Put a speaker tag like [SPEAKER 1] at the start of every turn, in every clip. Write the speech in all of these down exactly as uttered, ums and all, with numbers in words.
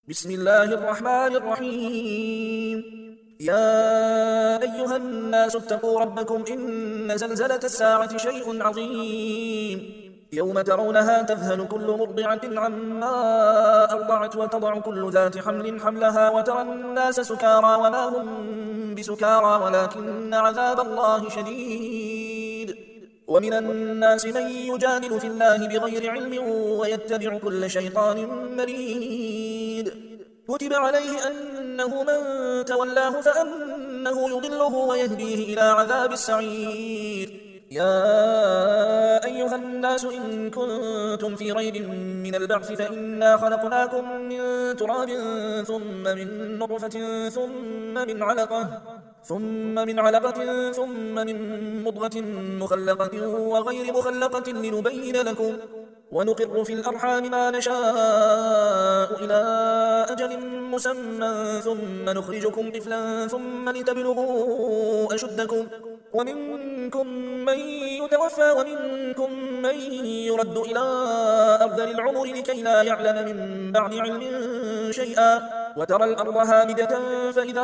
[SPEAKER 1] بسم الله الرحمن الرحيم. يا أيها الناس اتقوا ربكم إن زلزلة الساعة شيء عظيم. يوم ترونها تذهل كل مرضعة عما أرضعت وتضع كل ذات حمل حملها وترى الناس سكارى وما هم بسكارى ولكن عذاب الله شديد. ومن الناس من يجادل في الله بغير علم ويتبع كل شيطان مريد. كتب عليه أنه من تولاه فأنه يضله ويهديه إلى عذاب السعير. يا أيها الناس إن كنتم في ريب من البعث فإنا خلقناكم من تراب ثم من نطفة ثم من علقة ثم من علقة ثم من مضغة مخلقة وغير مخلقة لنبين لكم ونقر في الأرحام ما نشاء إلى أجل مسمى ثم نخرجكم طفلا ثم لتبلغوا أشدكم ومنكم من يتوفى ومنكم من يرد إلى أرذل العمر لكي لا يعلم من بعد علم شيئا. وترى الأرض هامدة فإذا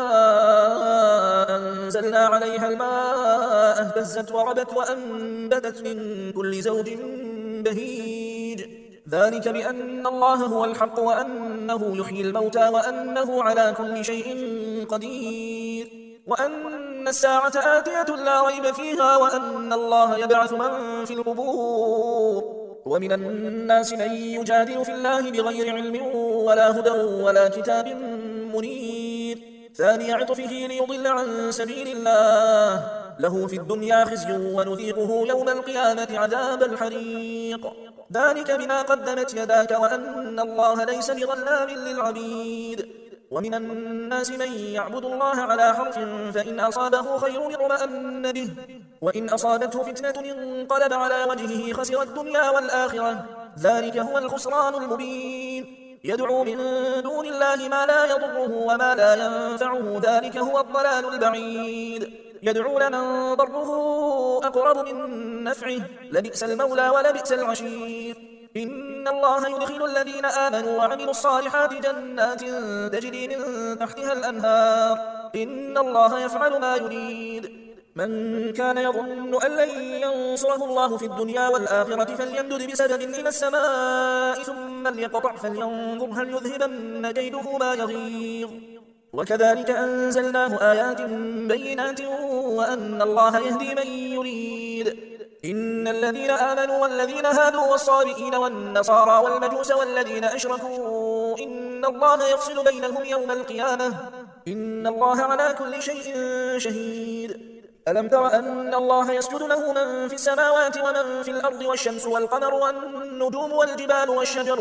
[SPEAKER 1] أنزلنا عليها الماء اهتزت وربت وأنبتت من كل زوج بهيج. ذلك بأن الله هو الحق وأنه يحيي الموتى وأنه على كل شيء قدير وأن الساعة آتية لا ريب فيها وأن الله يبعث من في القبور. ومن الناس من يجادل في الله بغير علم ولا هدى ولا كتاب منير. ثاني عطفه ليضل عن سبيل الله له في الدنيا خزي ونذيقه يوم القيامة عذاب الحريق. ذلك بما قدمت يداك وأن الله ليس بظلام للعبيد. ومن الناس من يعبد الله على حرف فإن أصابه خير اطمأن به وإن أصابته فتنة انقلب على وجهه خسر الدنيا والآخرة. ذلك هو الخسران المبين. يدعو من دون الله ما لا يضره وما لا ينفعه ذلك هو الضلال البعيد. يدعو لمن ضره أقرب من نفعه لبئس المولى ولبئس العشير. إن الله يدخل الذين آمنوا وعملوا الصالحات جنات تجري من تحتها الأنهار إن الله يفعل ما يريد. من كان يظن أن لن ينصره الله في الدنيا والآخرة فليمدد بسبب إلى السماء ثم ليقطع فلينظر هل يذهبن كيده ما يغيظ. وكذلك أنزلناه آيات بينات وأن الله يهدي من يريد. إن الذين آمنوا والذين هادوا والصابئين والنصارى والمجوس والذين أشركوا إن الله يفصل بينهم يوم القيامة إن الله على كل شيء شهيد. ألم تر أن الله يسجد له من في السماوات ومن في الأرض والشمس والقمر والنجوم والجبال والشجر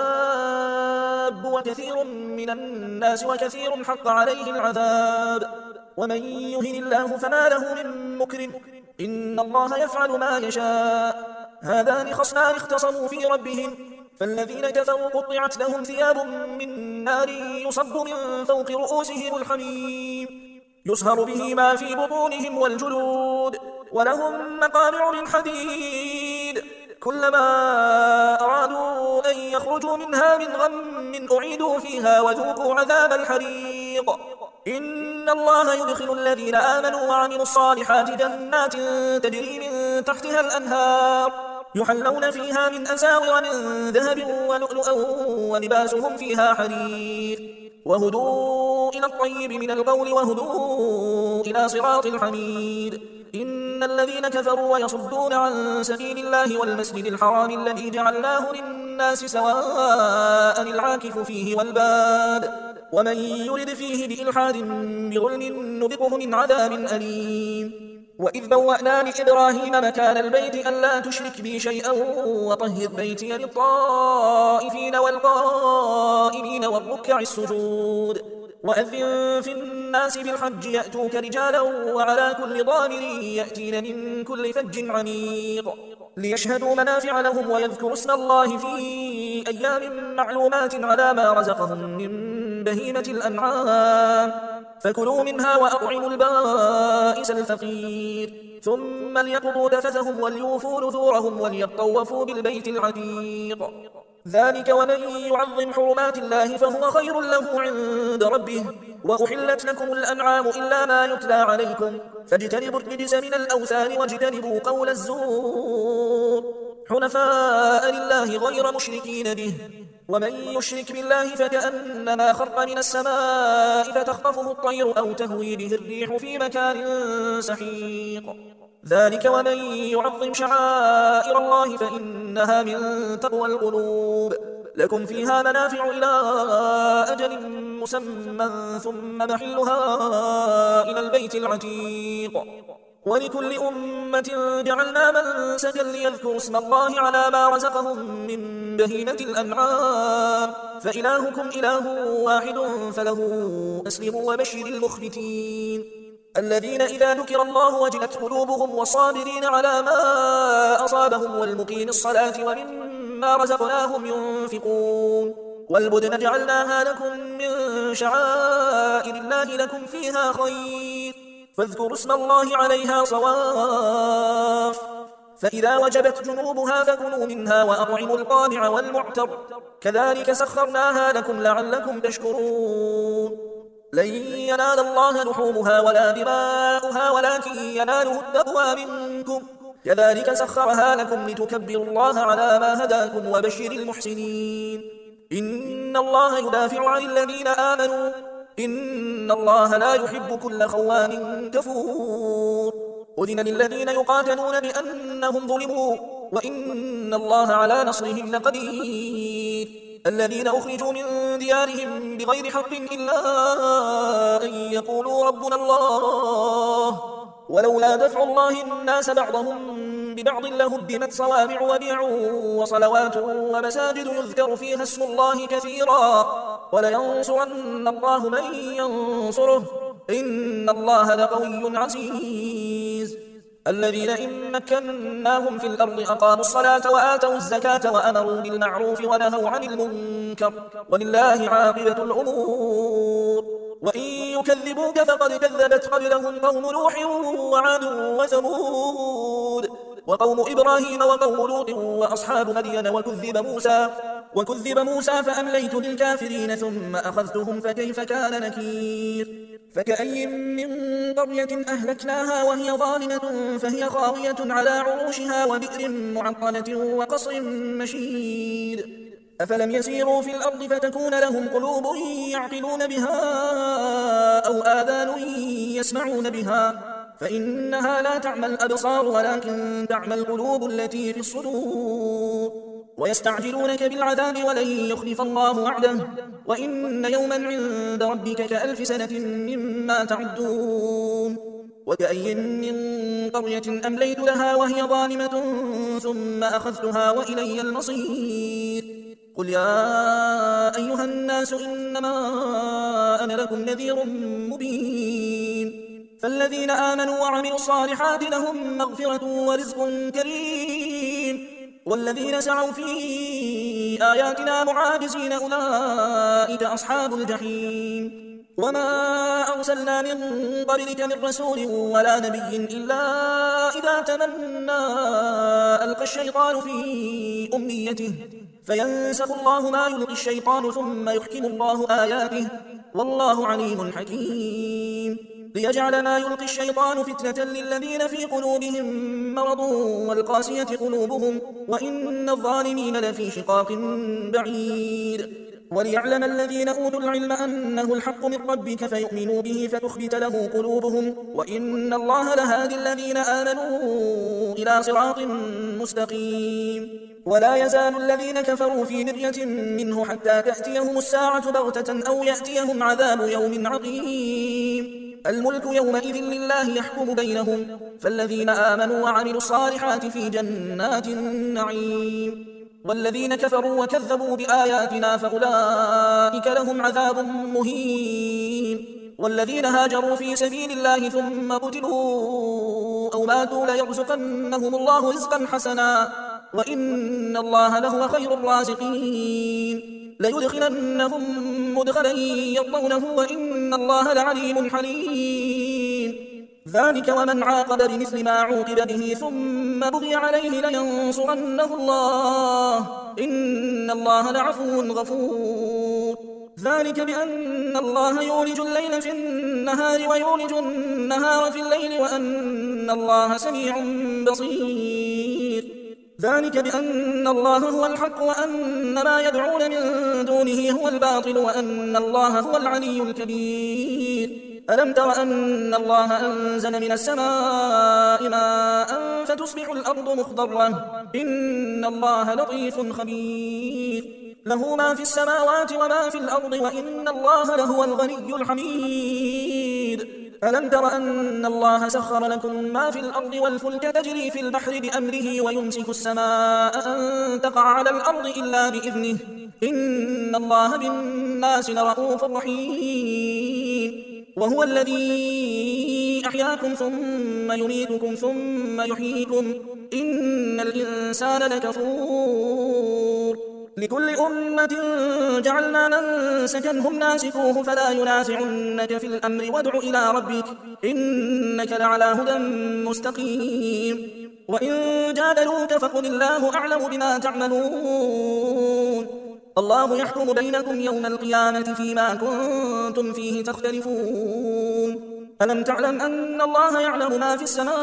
[SPEAKER 1] والدواب وكثير من الناس وكثير حق عليه العذاب ومن يهن الله فما له من مكرم إن الله يفعل ما يشاء. هذان خصمان اختصموا في ربهم فالذين كفروا قطعت لهم ثياب من نار يصب من فوق رؤوسهم الحميم يصهر به ما في بطونهم والجلود ولهم مقامع من حديد كلما أرادوا أن يخرجوا منها من غم أعيدوا فيها وذوقوا عذاب الحريق. إن الله يدخل الذين آمنوا وعملوا الصالحات جنات تجري من تحتها الأنهار يحلون فيها من أساور من ذهب ولؤلؤا ولباسهم فيها حرير وهدوا إلى الطيب من القول وهدوا إلى صراط الحميد. إن الذين كفروا ويصدون عن سبيل الله والمسجد الحرام الذي جعلناه للناس سواء العاكف فيه والباد ومن يرد فيه بإلحاد بظلم نذقه من عذاب أليم. وإذ بوأنا لإبراهيم مكان البيت ألا تشرك بي شيئا وطهر بيتي للطائفين والقائمين والركع السجود. وأذن في الناس بالحج يأتوك رجالا وعلى كل ضامر يأتين من كل فج عميق ليشهدوا منافع لهم ويذكروا اسم الله في أيام معلومات على ما رزقهم من بهيمة الأنعام فكلوا منها وأطعموا البائس الفقير ثم ليقضوا تفثهم وليوفوا نذورهم وليطوفوا بالبيت العتيق. ذلك ومن يعظم حرمات الله فهو خير له عند ربه. وأحلت لكم الأنعام إلا ما يتلى عليكم فاجتنبوا الرجس من الأوثان واجتنبوا قول الزور حنفاء لله غير مشركين به. ومن يشرك بالله فكأنما خر من السماء فتخطفه الطير أو تهوي به الريح في مكان سحيق. ذلك ومن يعظم شعائر الله فإنها من تقوى القلوب. لكم فيها منافع إلى أجل مسمى ثم محلها إلى البيت العتيق. ولكل أمة جعلنا منسكا ليذكروا اسم الله على ما رزقهم من بهيمة الأنعام فإلهكم إله واحد فله أسلموا وبشر المخبتين الذين إذا ذكر الله وجلت قلوبهم والصابرين على ما أصابهم والمقيم الصلاة ومما رزقناهم ينفقون. والبدن جعلناها لكم من شعائر الله لكم فيها خير فاذكروا اسم الله عليها صواف. فإذا وجبت جنوبها فكلوا منها وأطعموا القانع والمعتر كذلك سخرناها لكم لعلكم تشكرون. لن ينال الله لحومها ولا دماؤها ولكن يناله التقوى منكم كذلك سخرها لكم لتكبروا الله على ما هداكم وبشر المحسنين. إن الله يدافع عن الذين آمنوا إن الله لا يحب كل خوان كفور. أذن للذين يقاتلون بأنهم ظلموا وإن الله على نصرهم لقدير. الذين أخرجوا من ديارهم بغير حق إلا أن يقولوا ربنا الله ولولا دفع الله الناس بعضهم ببعض لهدمت صوامع وبيع وصلوات ومساجد يذكر فيها اسم الله كثيرا ولينصرن الله من ينصره إن الله لقوي عزيز. الذين إن مكناهم في الأرض أقاموا الصلاة وآتوا الزكاة وأمروا بالمعروف ونهوا عن المنكر ولله عاقبة الأمور. وإن يكذبوك فقد كذبت قبلهم قوم نوح وعاد وثمود وقوم إبراهيم وقوم لوط وأصحاب مدين وكذب موسى وكذب موسى فأمليت للكافرين ثم أخذتهم فكيف كان نكير. فكأي من قرية أهلكناها وهي ظالمة فهي خاوية على عروشها وبئر معطلة وقصر مشيد. أفلم يسيروا في الأرض فتكون لهم قلوب يعقلون بها أو آذان يسمعون بها فإنها لا تعمى الأبصار ولكن تعمى القلوب التي في الصدور. ويستعجلونك بالعذاب ولن يخلف الله وعده وإن يوما عند ربك كألف سنة مما تعدون. وكأي من قرية أمليت لها وهي ظالمة ثم أخذتها وإلي المصير. قل يا أيها الناس إنما أنا لكم نذير مبين. فالذين آمنوا وعملوا الصالحات لهم مغفرة ورزق كريم والذين سعوا في آياتنا معاجزين أولئك أصحاب الجحيم. وما أرسلنا من قبلك من رسول ولا نبي إلا إذا تمنى ألقى الشيطان في أمنيته فينسخ الله ما يلقي الشيطان ثم يحكم الله آياته والله عليم حكيم. ليجعل ما يلقي الشيطان فتنة للذين في قلوبهم مرض والقاسية قلوبهم وإن الظالمين لفي شقاق بعيد. وليعلم الذين أوتوا العلم أنه الحق من ربك فيؤمنوا به فتخبت له قلوبهم وإن الله لهادي الذين آمنوا إلى صراط مستقيم. ولا يزال الذين كفروا في مرية منه حتى تأتيهم الساعة بغتة أو يأتيهم عذاب يوم عقيم. الملك يومئذ لله يحكم بينهم فالذين آمنوا وعملوا الصالحات في جنات النعيم والذين كفروا وكذبوا بآياتنا فأولئك لهم عذاب مهين. والذين هاجروا في سبيل الله ثم قتلوا أو ماتوا ليرزقنهم الله رزقا حسنا وإن الله لهو خير الرازقين. ليدخلنهم مدخلا يرضونه وإن الله لعليم حليم. ذلك ومن عاقب بمثل ما عوقب به ثم بغي عليه لينصرنه الله إن الله لعفو غفور ذلك بأن الله يولج الليل في النهار ويولج النهار في الليل وأن الله سميع بصير ذلك بأن الله هو الحق وأن ما يدعون من دونه هو الباطل وأن الله هو العلي الكبير ألم تر أن الله أنزل من السماء ماء فتصبح الأرض مخضرة إن الله لطيف خبير له ما في السماوات وما في الأرض وإن الله لهو الغني الحميد ألم تر أن الله سخر لكم ما في الأرض والفلك تجري في البحر بأمره ويمسك السماء أن تقع على الأرض إلا بإذنه إن الله بالناس لرؤوف رحيم وهو الذي أحياكم ثم يميتكم ثم يحييكم إن الإنسان لكفور لكل أمة جعلنا منسكا هم ناسكوه فلا ينازعنك في الأمر وادع إلى ربك إنك لعلى هدى مستقيم وإن جادلوك فقل الله أعلم بما تعملون الله يحكم بينكم يوم القيامة فيما كنتم فيه تختلفون ألم تعلم أن الله يعلم ما في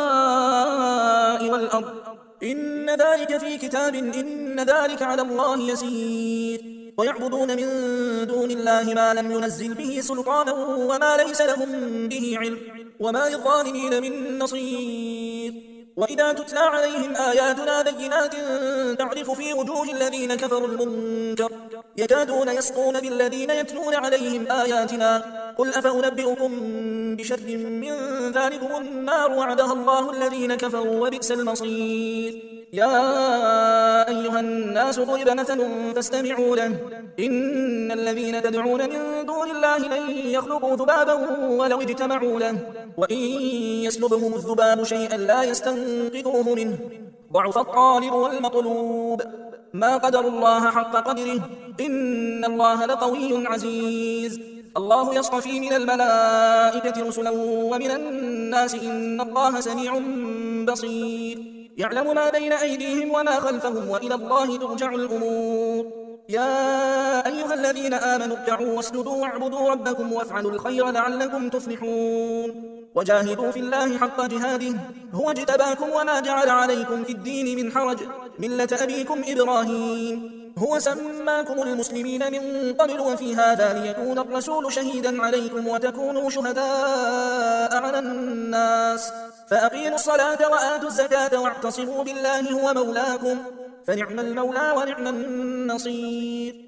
[SPEAKER 1] السماء والأرض إن ذلك في كتاب إن ذلك على الله يسير ويعبدون من دون الله ما لم ينزل به سلطانا وما ليس لهم به علم وما للظالمين من نصير وإذا تتلى عليهم آياتنا بينات تعرف في وجوه الذين كفروا المنكر يكادون يسقون بالذين يتلون عليهم آياتنا قل أفأنبئكم بشر من ذلكم النار وعدها الله الذين كفروا وبئس المصير يا أيها الناس ضرب مثل فاستمعوا له إن الذين تدعون من دون الله لن يخلقوا ذبابا ولو اجتمعوا له وإن يسلبهم الذباب شيئا لا يستنقذوه منه ضعف الطالب والمطلوب ما قدر الله حق قدره إن الله لقوي عزيز الله يصطفي من الملائكة رسلا ومن الناس إن الله سميع بصير يعلم ما بين أيديهم وما خلفهم وإلى الله ترجع الأمور يا أيها الذين آمنوا اركعوا واسجدوا واعبدوا ربكم وافعلوا الخير لعلكم تفلحون وجاهدوا في الله حق جهاده هو اجتباكم وما جعل عليكم في الدين من حرج ملة أبيكم إبراهيم هو سماكم المسلمين من قبل وفي هذا ليكون الرسول شهيدا عليكم وتكونوا شهداء على الناس فأقيموا الصلاة وآتوا الزكاة واعتصموا بالله هو مولاكم فنعم المولى ونعم النصير